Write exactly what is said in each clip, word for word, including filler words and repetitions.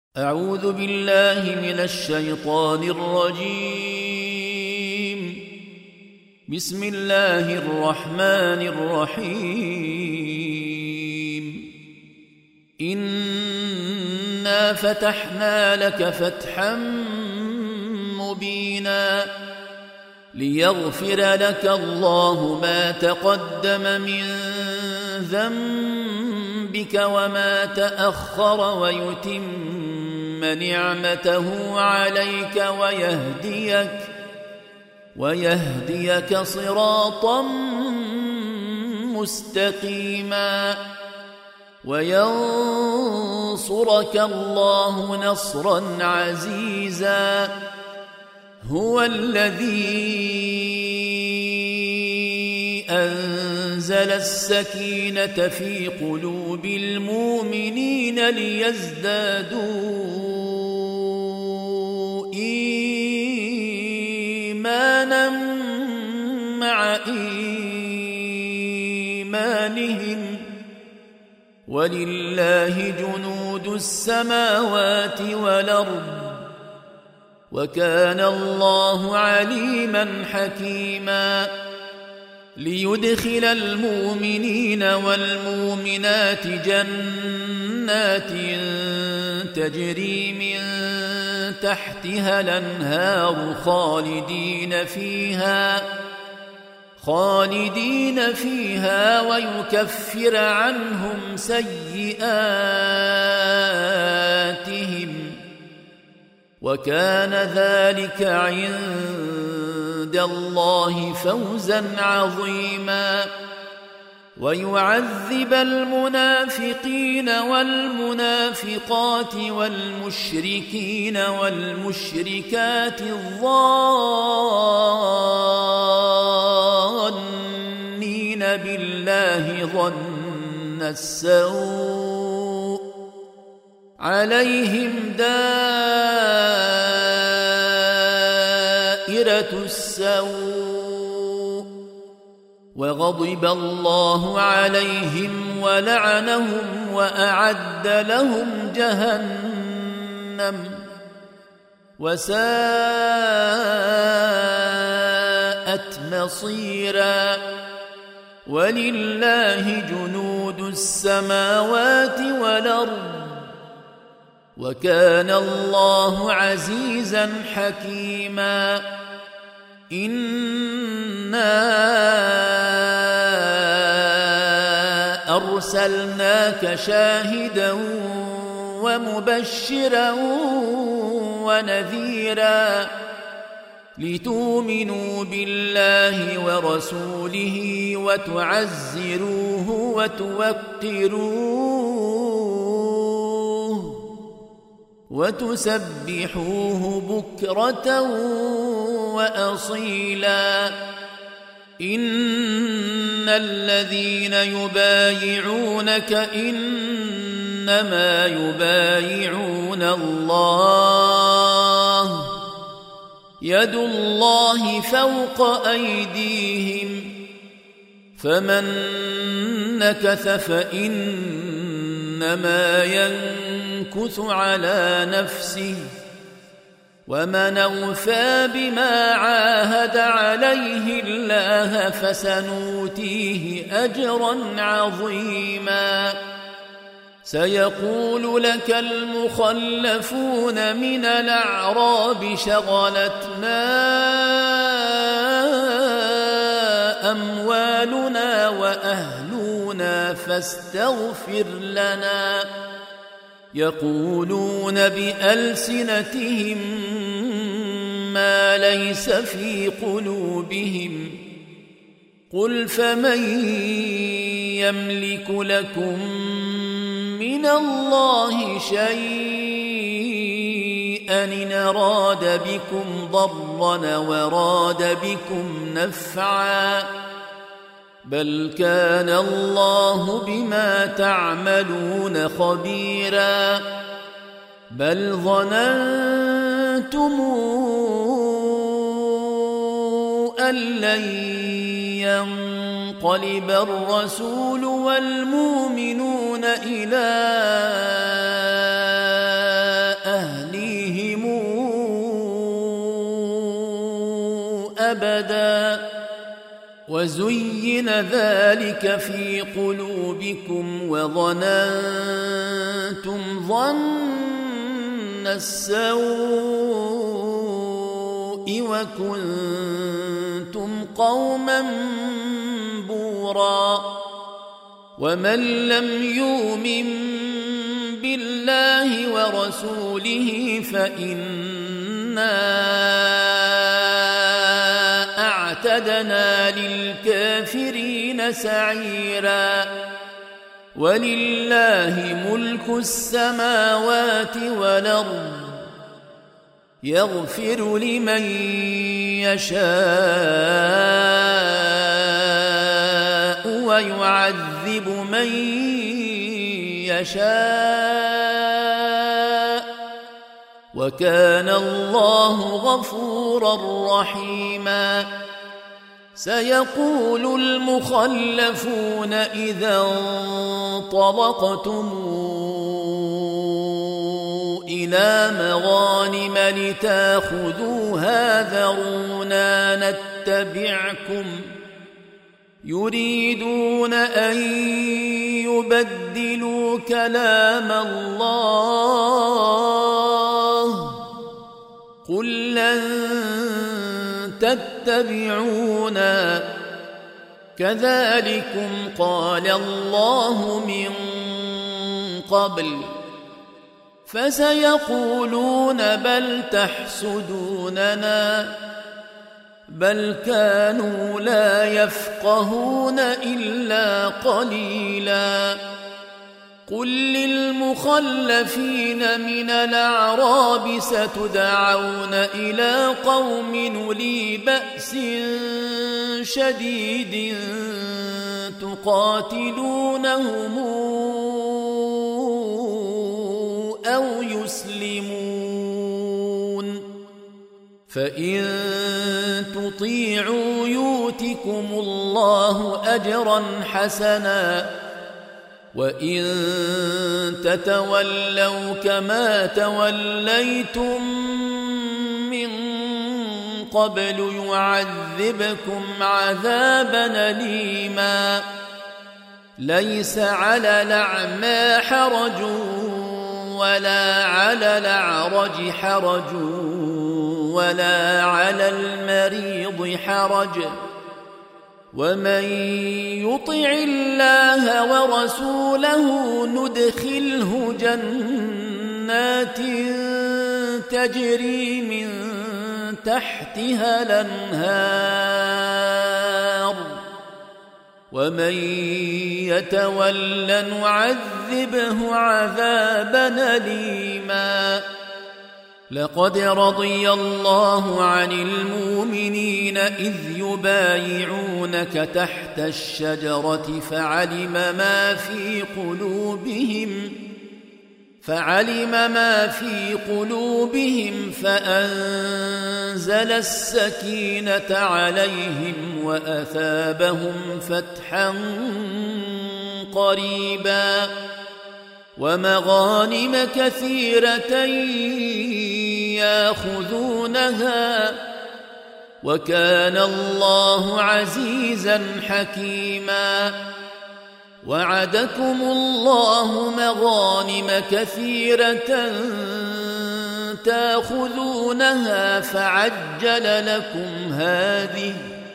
أعوذ بالله من الشيطان الرجيم. بسم الله الرحمن الرحيم. إنا فتحنا لك فتحا مبينا ليغفر لك الله ما تقدم من ذنبك وما تأخر ويتم نعمته عليك ويهديك ويهديك صراطا مستقيما وينصرك الله نصرا عزيزا. هو الذي أنزل السكينة في قلوب المؤمنين ليزدادوا إيمانا مع إيمانهم ولله جنود السماوات والأرض وكان الله عليما حكيما. ليدخل المؤمنين والمؤمنات جنات تجري من تحتها الأنهار خالدين فيها خالدين فيها ويكفر عنهم سيئاتهم وكان ذلك عند الله فوزا عظيما. ويعذب المنافقين والمنافقات والمشركين والمشركات الظانين بالله ظن السوء عليهم دائرة السوء وغضب الله عليهم ولعنهم وأعد لهم جهنم وساءت مصيرا. ولله جنود السماوات والأرض وكان الله عزيزا حكيما. إنا أرسلناك شاهدا ومبشرا ونذيرا لتؤمنوا بالله ورسوله وتعزروه وتوقروه وتسبحوه بكرة وأصيلا. إن الذين يبايعونك إنما يبايعون الله يد الله فوق أيديهم فمن نكث فإنما ينكث على نفسه ومن أوفى بما عاهد عليه الله فسنؤتيه أجرا عظيما. سيقول لك المخلفون من الأعراب شغلتنا أموالنا وأهلنا فاستغفر لنا. يقولون بألسنتهم ما ليس في قلوبهم قل فمن يملك لكم من الله شيئا إن أراد بكم ضرا وراد بكم نفعا بل كان الله بما تعملون خبيرا. بل ظننتم أن لن ينقلب الرسول والمؤمنون إلى أبدا وزين ذلك في قلوبكم وظننتم ظن السوء وكنتم قوما بورا ومن لم يؤمن بالله ورسوله فإنا أعتدنا للكافرين سعيرا ولله ملك السماوات والأرض يغفر لمن يشاء ويعذب من يشاء وكان الله غفورا رحيما سيقول المخلفون إذا انطلقتم إلى مغانم لتاخذوها ذرونا نتبعكم يريدون أن يبدلوا كلام الله قل لن تتبعونا كذلكم قال الله من قبل فسيقولون بل تحسدوننا بل كانوا لا يفقهون إلا قليلا قل للمخلفين من الأعراب ستدعون إلى قوم أولي بأس شديد تقاتلونهم أو يسلمون فإن تطيعوا يؤتكم الله أجرا حسنا وإن تتولوا كما توليتم من قبل يعذبكم عذابا أليما ليس على الأعمى حرج ولا على الأعرج حرج ولا على المريض حرج ومن يطع الله ورسوله ندخله جنات تجري من تحتها الأنهار ومن يتول نعذبه عذابا أليما لقد رضي الله عن المؤمنين إذ يبايعونك تحت الشجرة فعلم ما في قلوبهم فعلم ما في قلوبهم فأنزل السكينة عليهم وأثابهم فتحا قريبا ومغانم كثيرة ياخذونها وكان الله عزيزا حكيما وعدكم الله مغانم كثيرة تاخذونها فعجل لكم هذه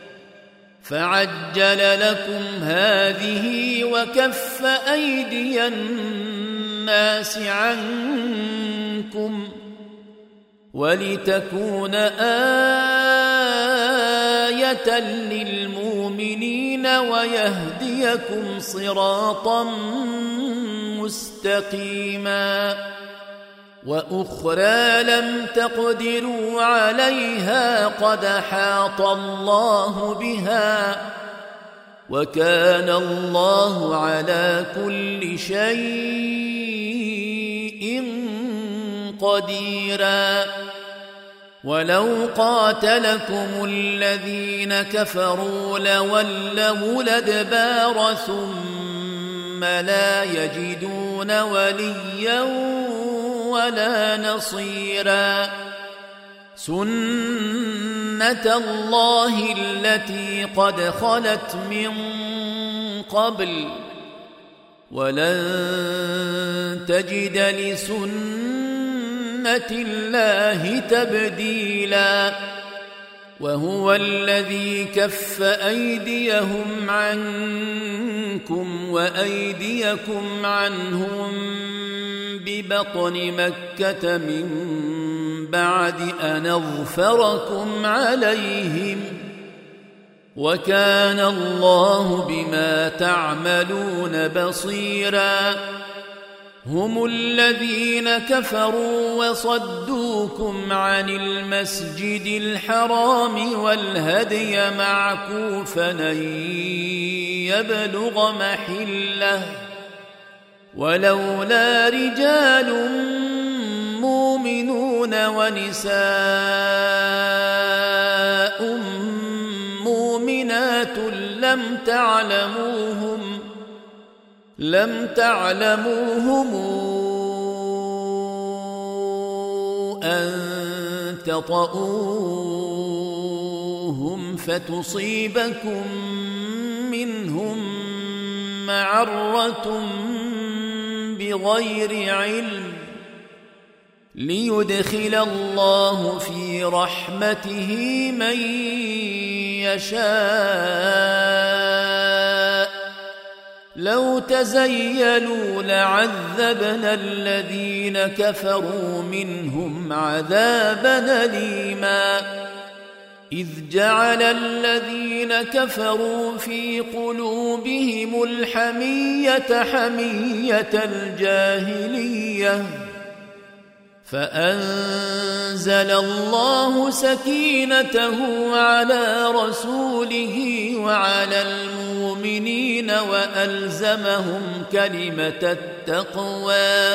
فعجل لكم هذه وكف أيدي الناس عنكم ولتكون آية للمؤمنين ويهديكم صراطا مستقيما وأخرى لم تقدروا عليها قد حاط الله بها وكان الله على كل شيء قديرا ولو قاتلكم الذين كفروا لولوا الأدبار ثم لا يجدون وليا ولا نصيرا سنة الله التي قد خلت من قبل ولن تجد لسنة الله تبديلا وهو الذي كف أيديهم عنكم وأيديكم عنهم ببطن مكة من بعد أن أظفركم عليهم وكان الله بما تعملون بصيرا هم الذين كفروا وصدوكم عن المسجد الحرام والهدي معكوفا أن يبلغ محله ولولا رجال مؤمنون ونساء مؤمنات لم تعلموهم لم تعلموهم أن تطؤوهم فتصيبكم منهم معرة بغير علم ليدخل الله في رحمته من يشاء لو تزيلوا لعذبنا الذين كفروا منهم عذابا أليما إذ جعل الذين كفروا في قلوبهم الحمية حمية الجاهلية فأنزل الله سكينته على رسوله وعلى المؤمنين وألزمهم كلمة التقوى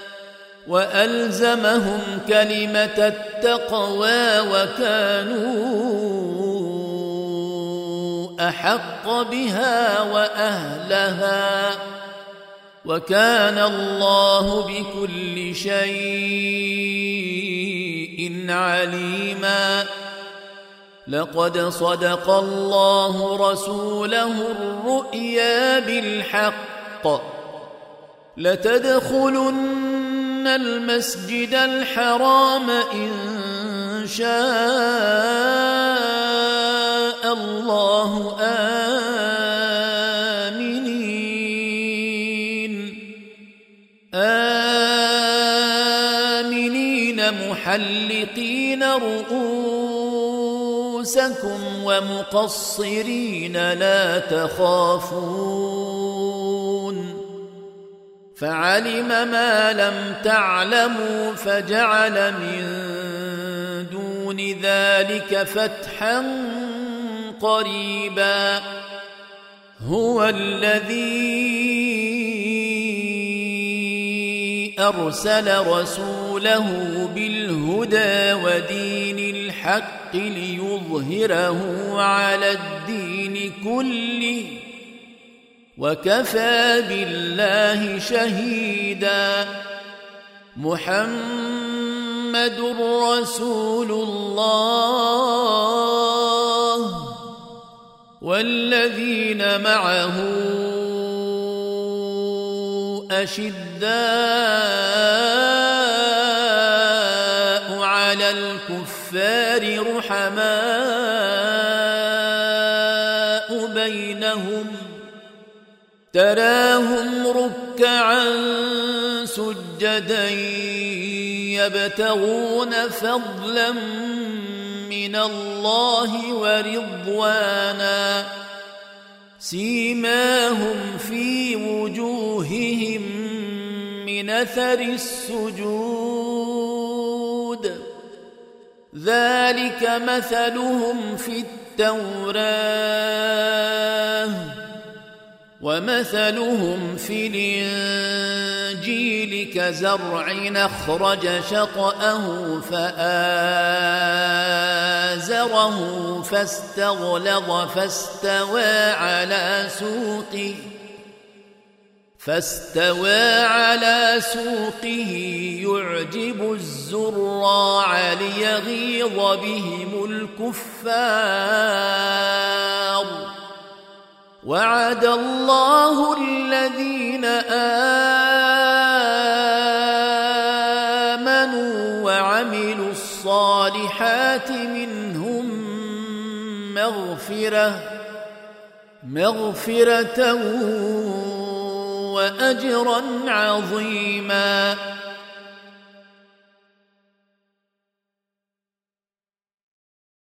وألزمهم كلمة التقوى وكانوا أحق بها وأهلها وكان الله بكل شيء عليما لقد صدق الله رسوله الرؤيا بالحق لتدخلن المسجد الحرام إن شاء الله آمنين آمنين محلقين رؤوسكم ومقصرين لا تخافون فعلم ما لم تعلموا فجعل من دون ذلك فتحا قريبا هو الذي أرسل رسوله بالهدى ودين الحق ليظهره على الدين كله وكفى بالله شهيدا محمد رسول الله والذين معه أشداء على الكفار رحماء بينهم تراهم ركعا سجدا يبتغون فضلا من الله ورضوانا سيماهم في وجوههم من أثر السجود ذلك مثلهم في التوراة ومثلهم في الإنجيل كزرع أخرج شطأه فآزره فاستغلظ فاستوى على سوقه فاستوى على سوقه يعجب الزراع ليغيظ بهم الكفار وعد الله الذين آمنوا وعملوا الصالحات منهم مغفرة مغفرة وأجرا عظيما